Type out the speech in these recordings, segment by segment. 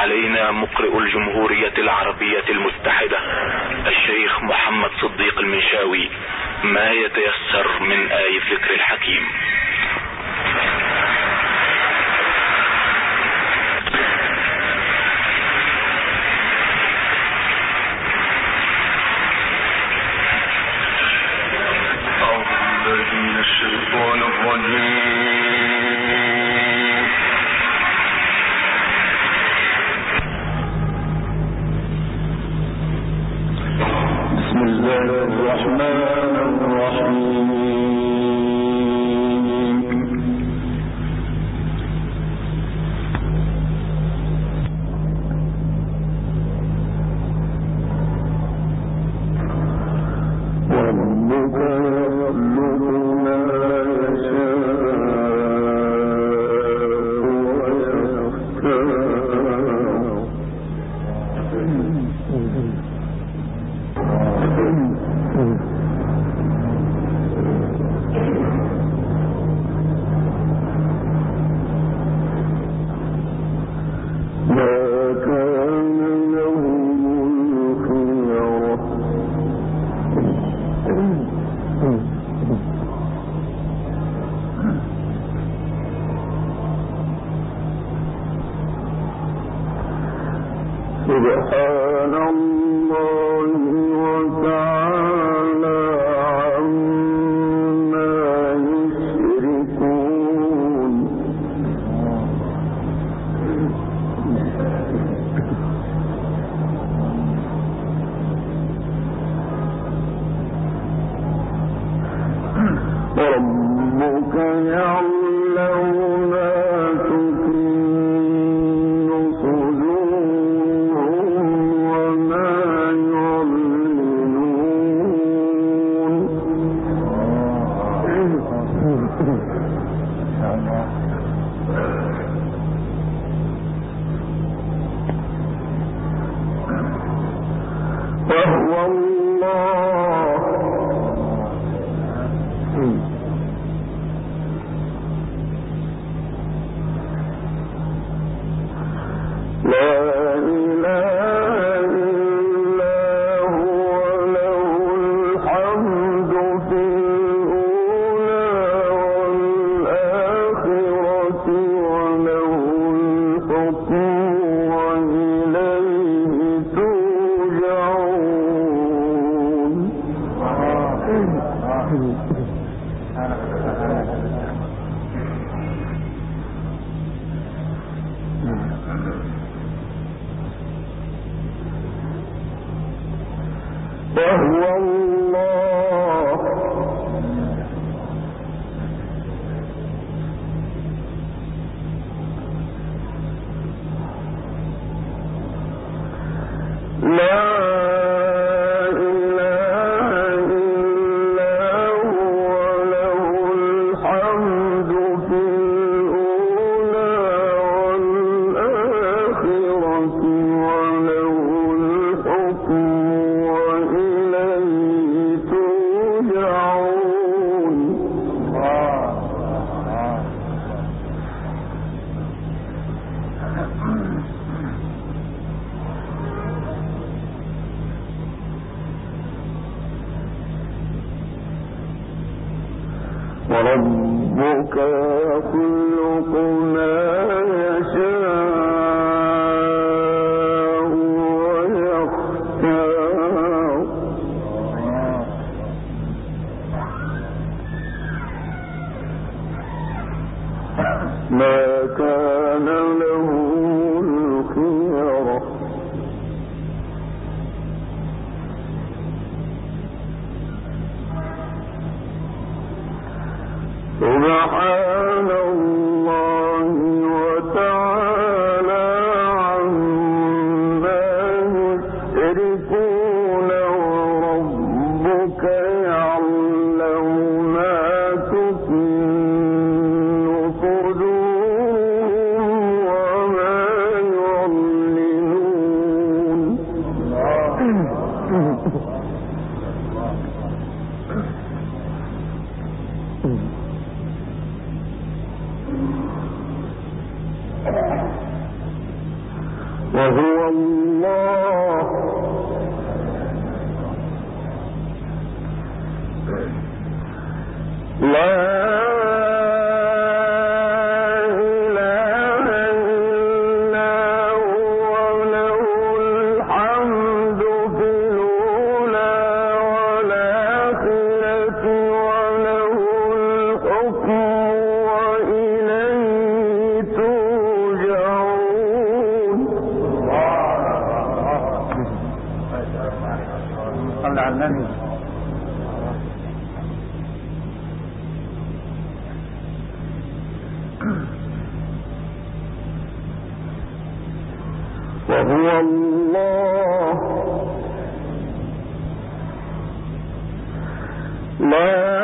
علينا مقرئ الجمهورية العربية المتحدة الشيخ محمد صديق المنشاوي ما يتيسر من آي الذكر الحكيم. الشيطان الرجيم. بسم الله الرحمن الرحيم. سبحان الله وتعالى عما يشركون. ربك يعلم ما تكن صدورهم وما يعلنون. وهو الله لا إله إلا هو له الحمد في الأولى والآخرة وله الحكم وإليه ترجعون. وهو الله لا إله إلا هو له الحمد في الأولى والآخرة وله الحكم وإليه ترجعون. وربك يخلق ما يشاء ويختار. ما كان له الخيرة. سبحان الله وتعالى عما يشركون. وربك يعلم ما تكن صدورهم وما يعلنون. وهو الله لا وهو الله لا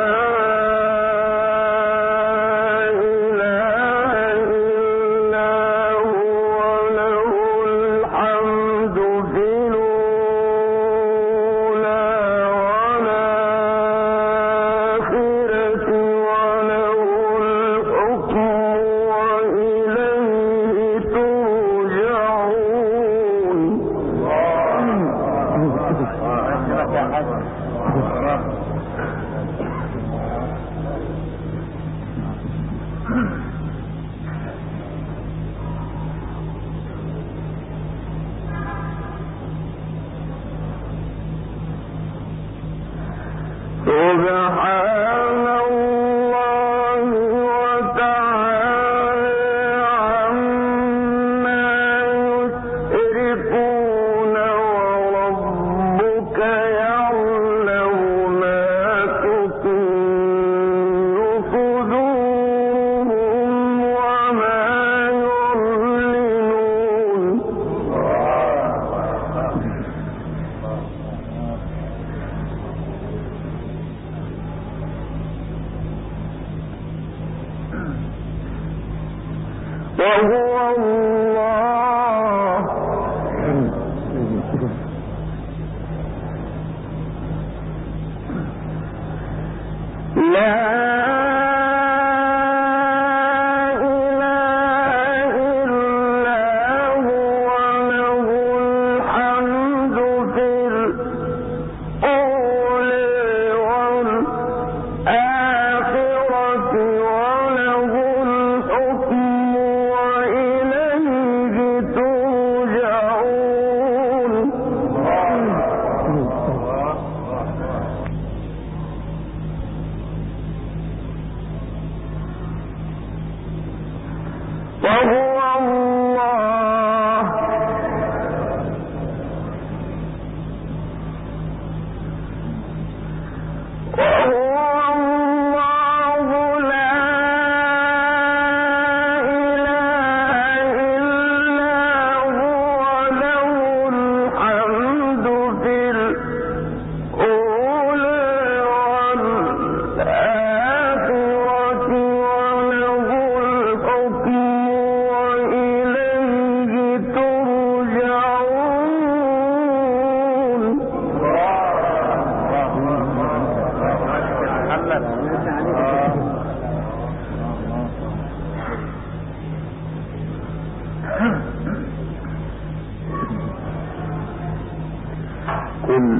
قل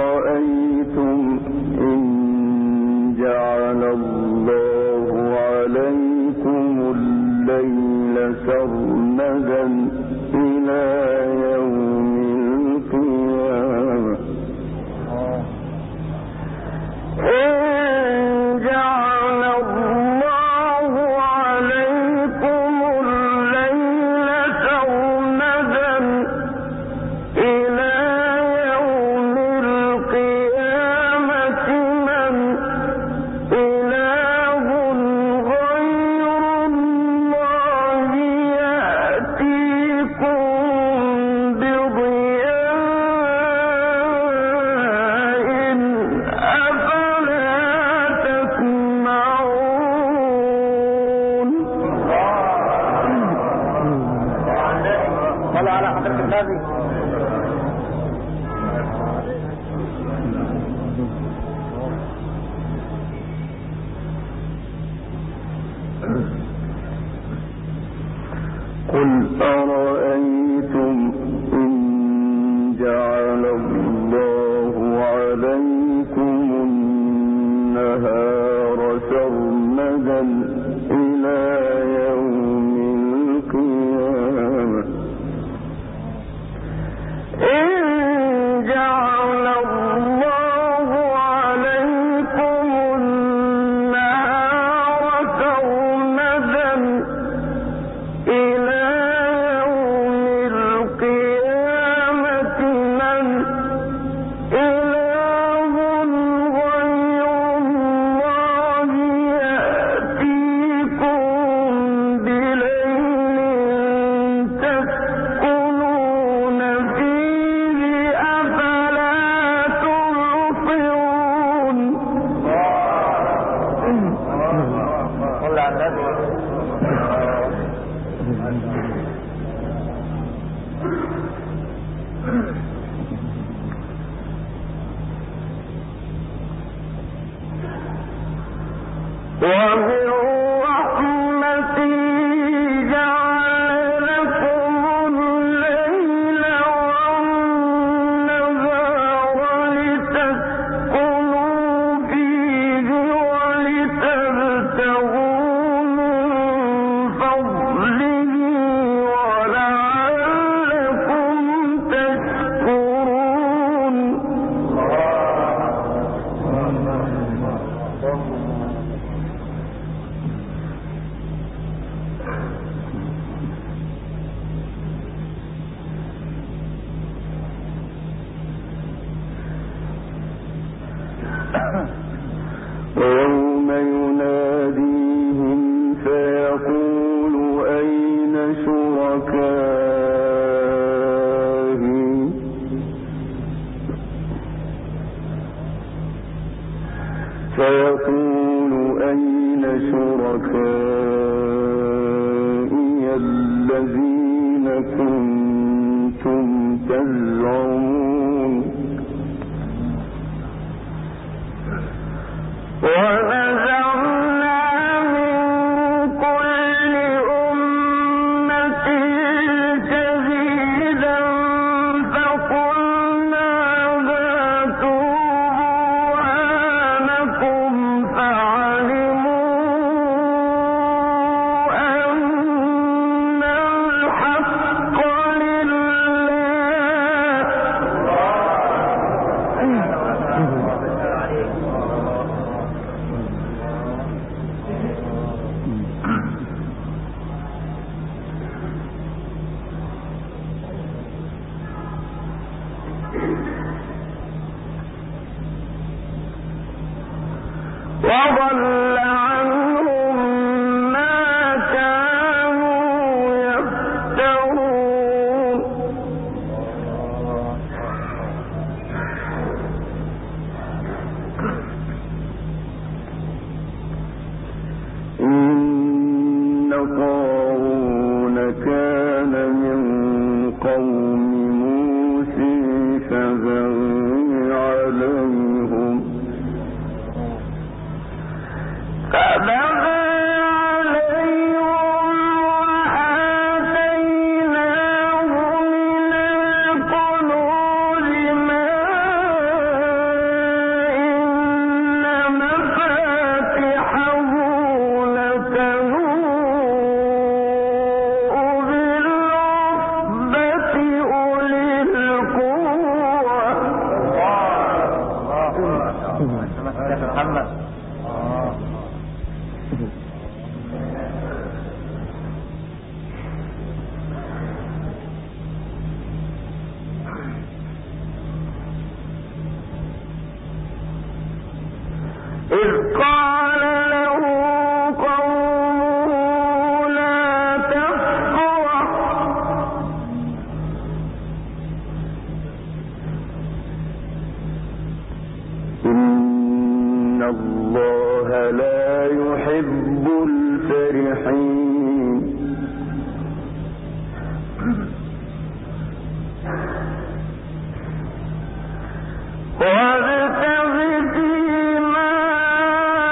أرأيتم إن جعل الله عليكم الليل سرمدا إلى يوم القيامة إن جعل الله عليكم الليل سرمدا إلى يوم القيامة من إله غير الله يأتيكم بضياء أفلا تسمعون. صلى على حضرة النبي. قل أرأيتم الله عليكم النهار سرمدا إلى يوم القيامة إن جعل الله عليكم النهار سرمدا إلى يوم القيامة من إله غير الله يأتيكم بليل تسكنون فيه أفلا تبصرون. ومن رحمته جعل لكم الليل والنهار لتسكنوا فيه ولتبتغوا من فضله ولعلكم تشكرون. ويوم يناديهم فيقول أين شركائي الذين كنتم تزعمون. ونزعنا من كل أمة شهيدا فقلنا هاتوا برهانكم فعلموا أن الحق وضل عنهم ما كانوا يفترون. إن قارون كان من قوم موسى فبغى عليهم وآتيناه من الكنوز ما إن مفاتحه لتنوء بالعصبة أولي القوة. إذ قال له قومه لا تفرح إن الله لا يحب الفرحين. وابتغ فيما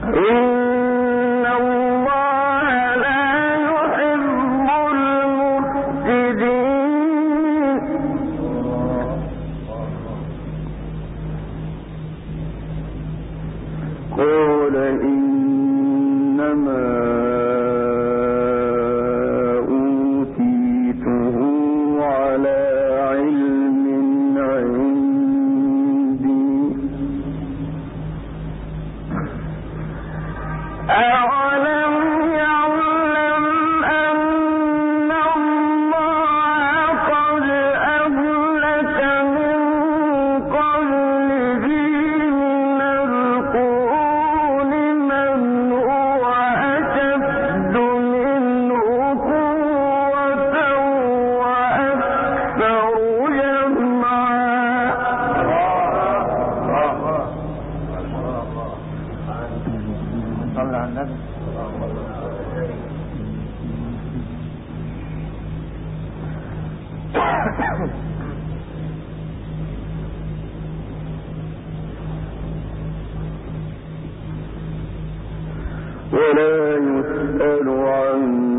ولا يسأل عن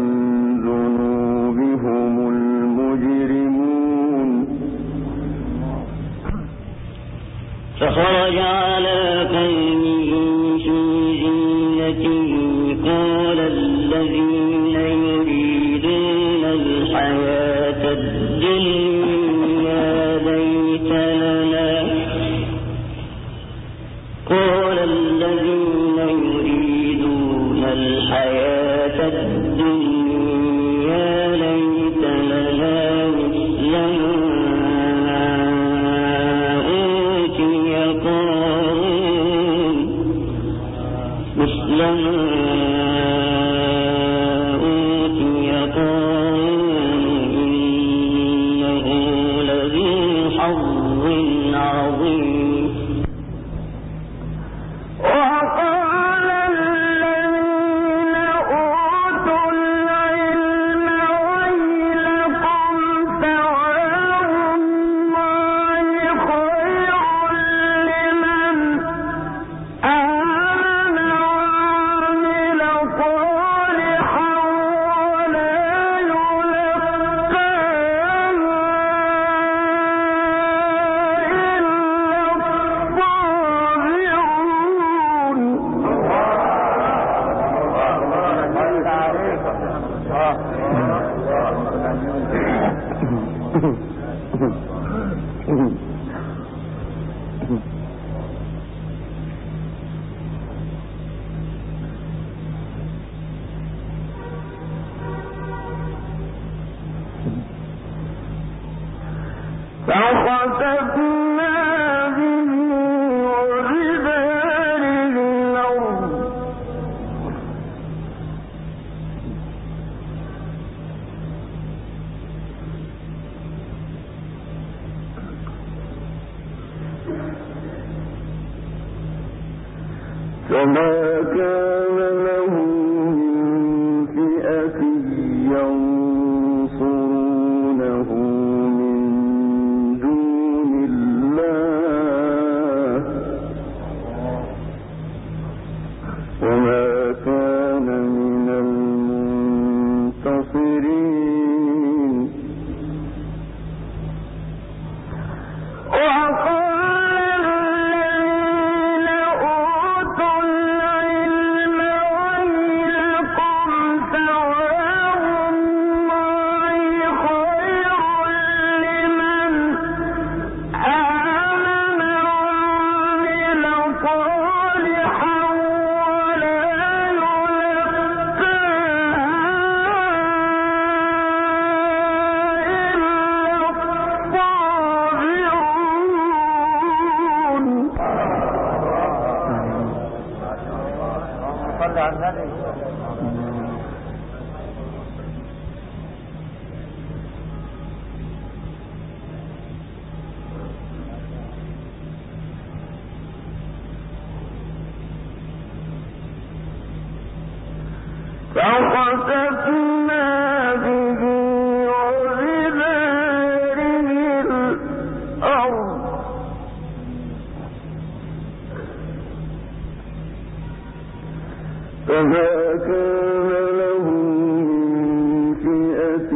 ذنوبهم المجرمون. فخرج على قومه في زينته قال الذين يريدون الحياة الدنيا ليت لنا الحياة الدنيا ليت لنا مثل ما أوتي قارون إنه لذو حظ عظيم. فما كان له من فئة ينصرونه من دون الله وما كان من المنتصرين. فخسفنا به وبداره الأرض فما كان له من فئة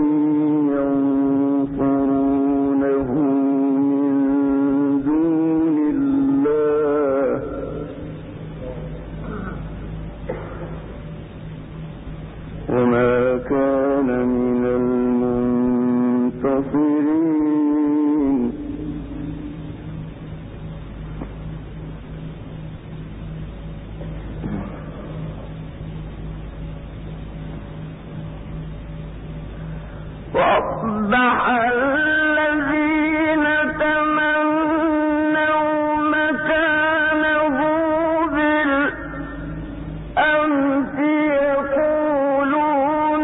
ينصرونه من دون الله وما كان من المنتصرين وأصبح الذين تمنوا مكانه بالأمس يقولون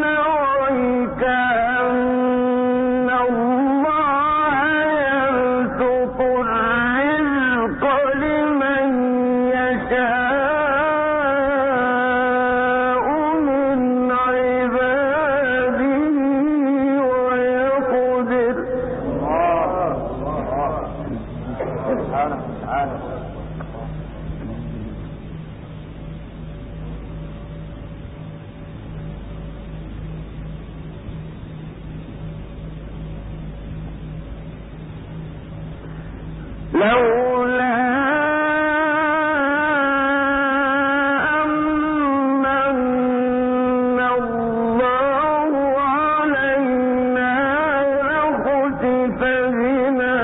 ويكأن الله يبسط الرزق لمن يشاء من عباده ويقدر لولا أمن الله علينا لخسف بنا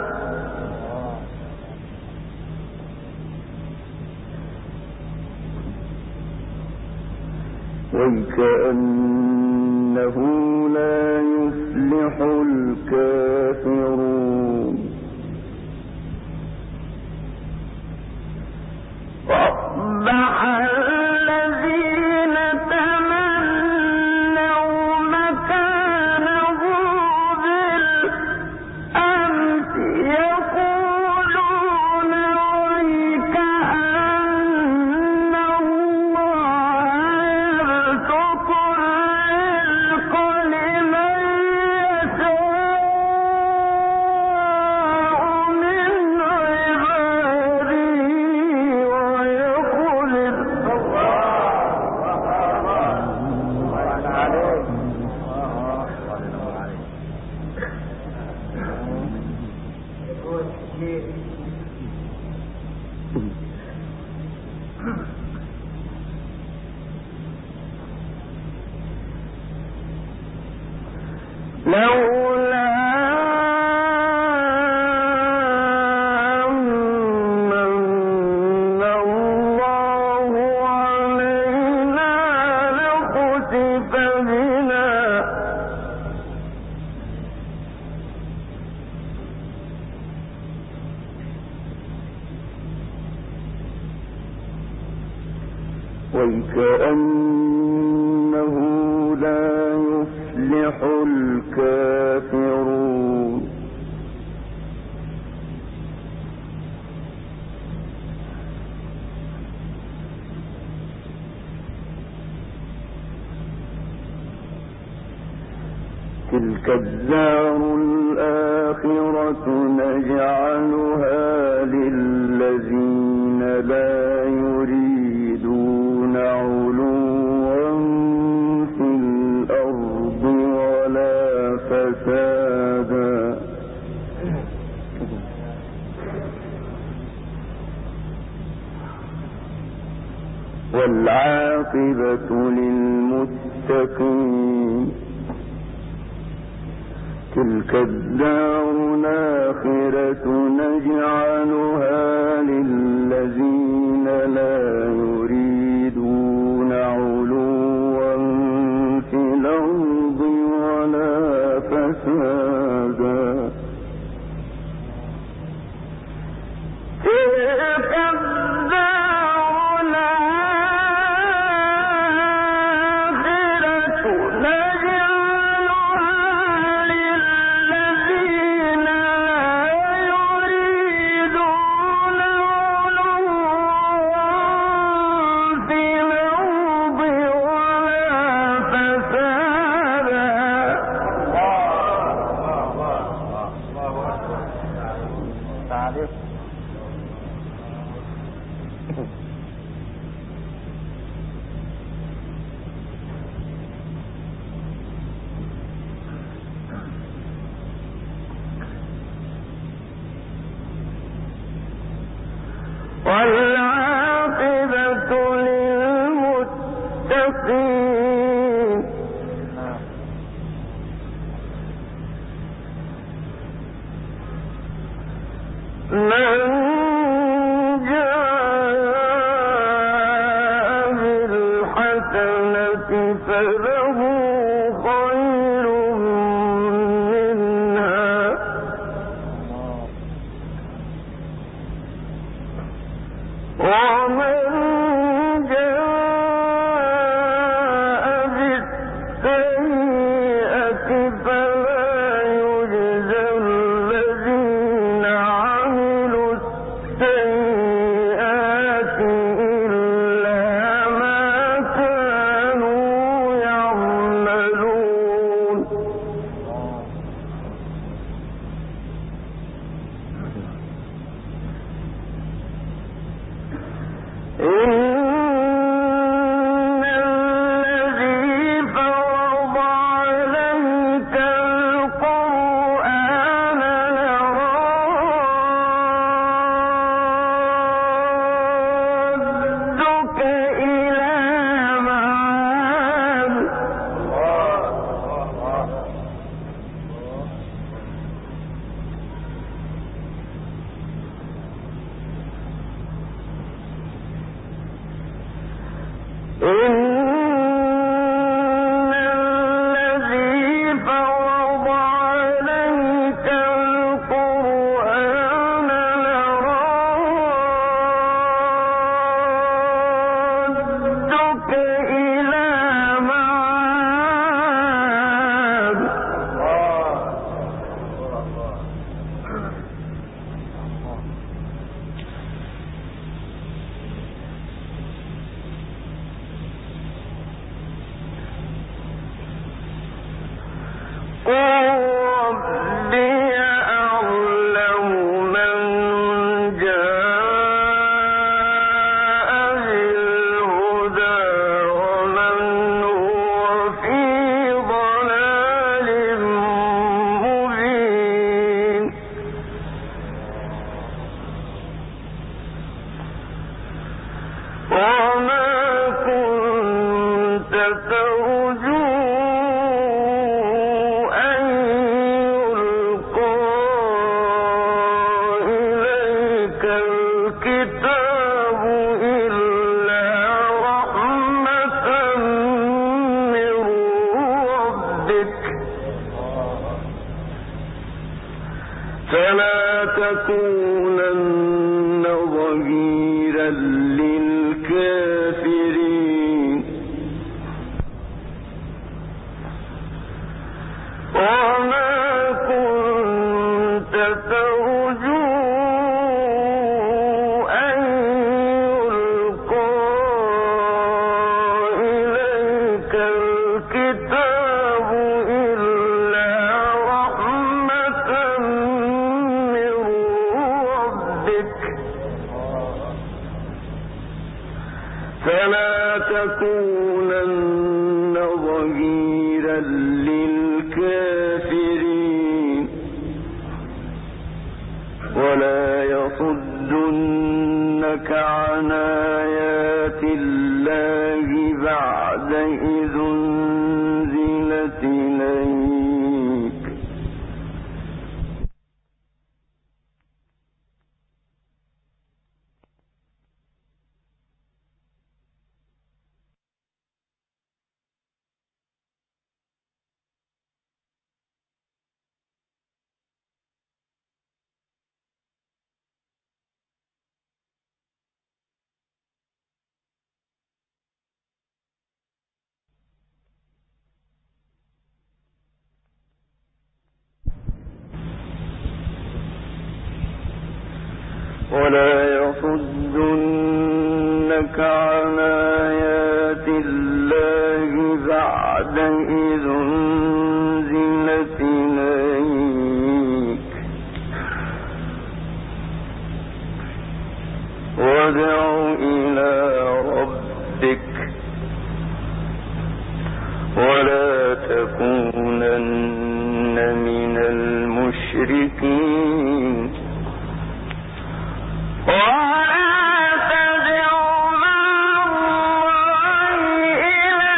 وكأنه لا يفلح الكافرون وأصبح الذين تمنوا مكانه بالأمس يقولون ويكأن الله يبسط الرزق لمن يشاء من عباده ويقدر لولا أمن الله علينا لخسف بنا وكأنه لا يفلح الكافرون تلك الدار الآخرة نجعلها للذين لا يريدون علوا في الأرض ولا فسادا والعاقبة للمتقين تلك الدار الآخرة نجعلها للذين لا يريدون علوا في الأرض ولا فسادا تلك الدار الآخرة نجعلها للذين لا يريدون علوا في الأرض ولا فسادا فلا تكونن ظهيرا للكافرين وما كنت ترجو أن يلقى إليك الكتاب إلا رحمة من ربك فلا تكونن ظهيرا للكافرين ولا يصدنك عن آيات الله بعد إذ أنزلت إليك ولا يصدنك عن آيات الله بعد إذ أنزلت إليك وادع إلى ربك ولا تكونن من المشركين ولا تدع مع الله إلها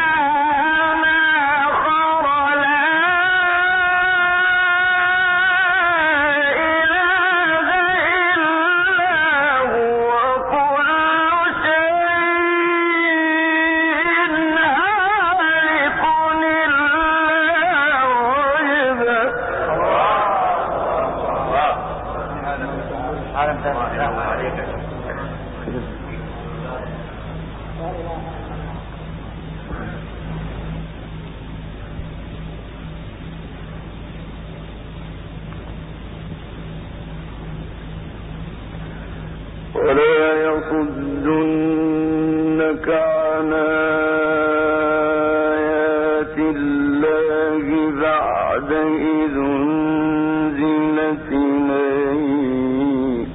ولا يصدنك عن آيات الله بعد إذ أنزلت إليك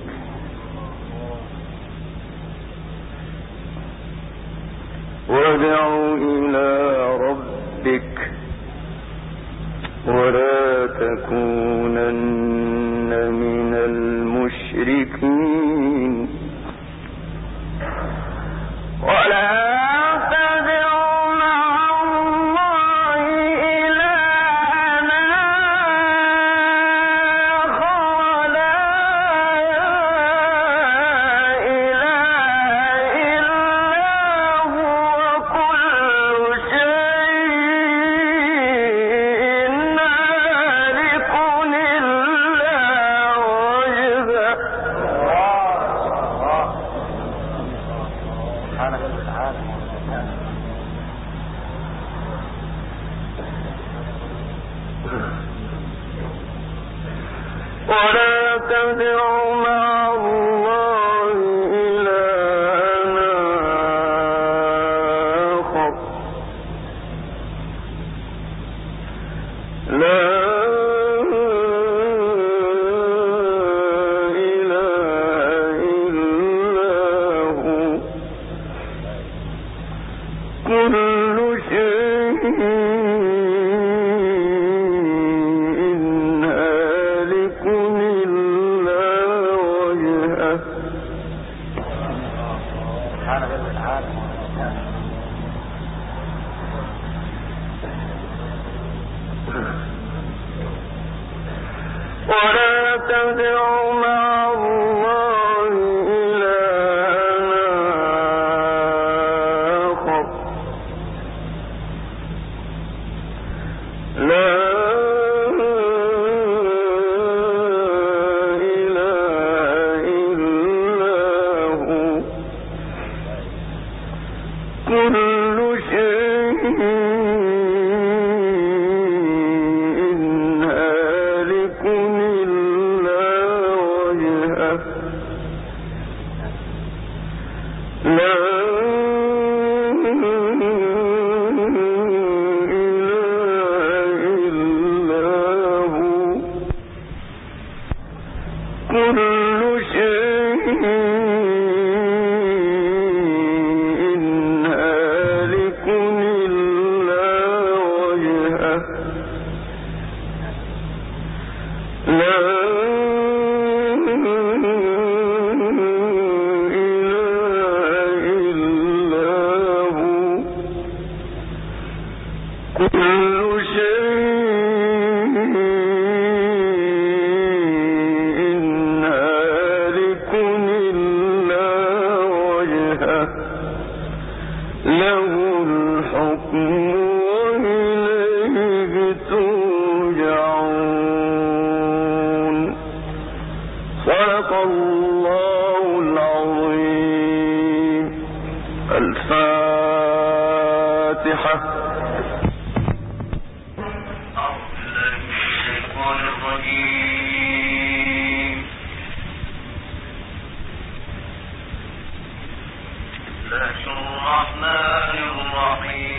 وادع إلى ربك ولا تكونن من المشركين ولا تدع مع الله إلها آخر لا إله إلا هو كل شيء ولا تدع مع الله إلها آخر لا إله إلا هو كل شيء له الحكم وإليه ترجعون. صدق الله العظيم. الفاتحة. الرحمن الرحيم.